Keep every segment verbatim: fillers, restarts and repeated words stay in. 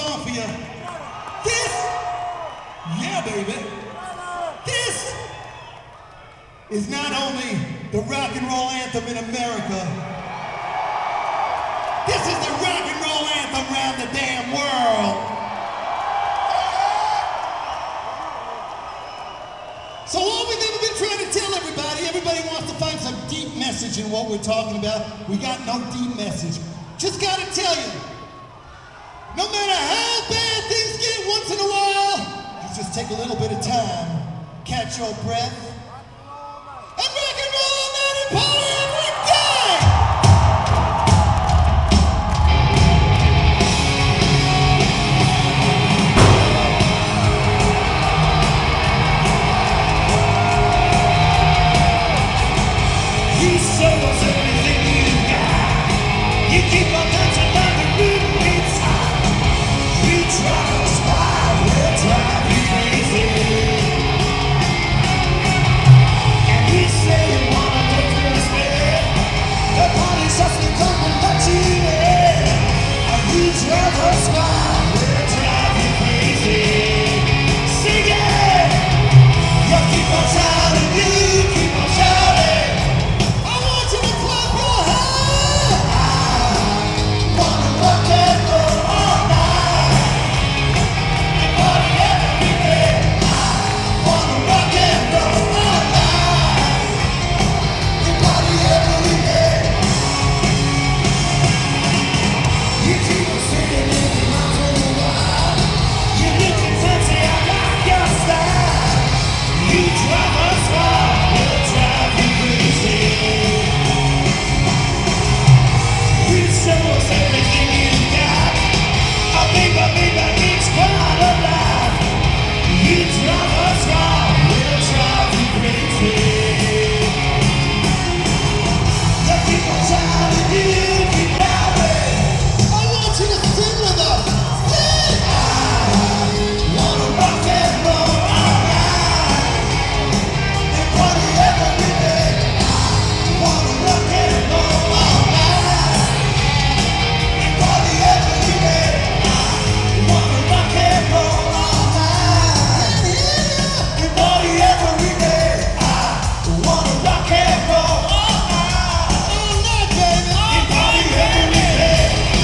song for you. This, yeah, baby. This is not only the rock and roll anthem in America. This is the rock and roll anthem around the damn world. So all we've ever been trying to tell everybody, everybody wants to find some deep message in what we're talking about. We got no deep message. Just gotta tell you, no matter how bad things get once in a while, you just take a little bit of time, catch your breath, and rock and roll all night and party every day! You show us everything you got. You keep on dancing like a rhythm inside. You drive us wild, we'll drive you crazy. And we say you wanna go to the bed. The party's just been coming, but you in. And you drive us wild, we'll drive you crazy. Sing it! You keep on shouting, you keep on shouting. I want you to clap your hands. I wanna rock and roll all night and party every day. I wanna rock and roll all night and party every day. You keep on singing in the mountain wild. You looking fancy, I like your style. You drive us wild, we'll drive you crazy. You show us everything you got. Oh, baby, baby, it's quite alive. You drive us wild, we'll drive you crazy. The people shouting, you keep shouting. I want you to sing with us. Sing! I wanna rock and roll all night and party every day. I wanna rock and roll all night and party every day. I wanna rock and roll all night and party every day. I wanna rock and roll all night, all night, baby, and party every day.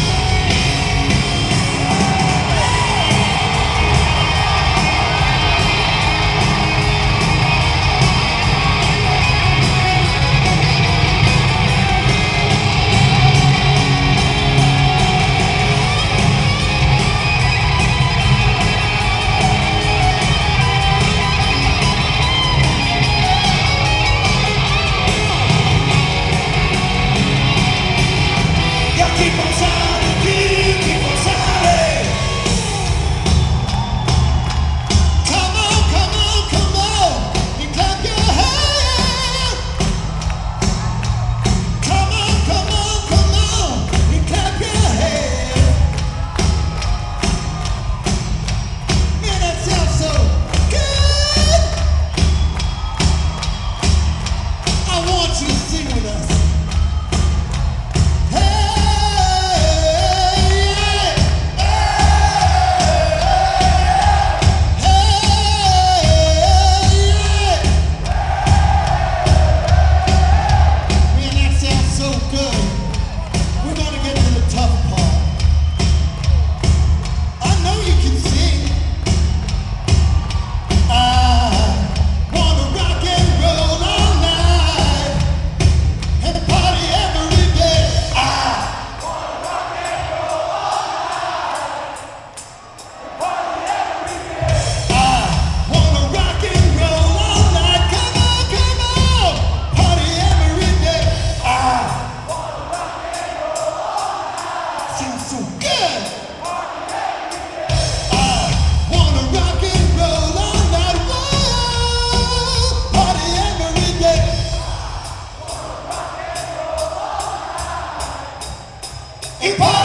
You keep on shouting, you keep on shouting. Come on, come on, come on, and clap your hands. Come on, come on, come on, and clap your hands. Man, that sounds so good. I want you to sing with us. Hey, yeah. Hey, yeah. Man, that sounds so good. We're gonna get to the tough part. I know you can sing. I wanna rock and roll all night and party every day. I I wanna rock and roll all night. Come on, come on, party every day. I sounds so good. I wanna rock and roll all night. Whoa, party every day. And party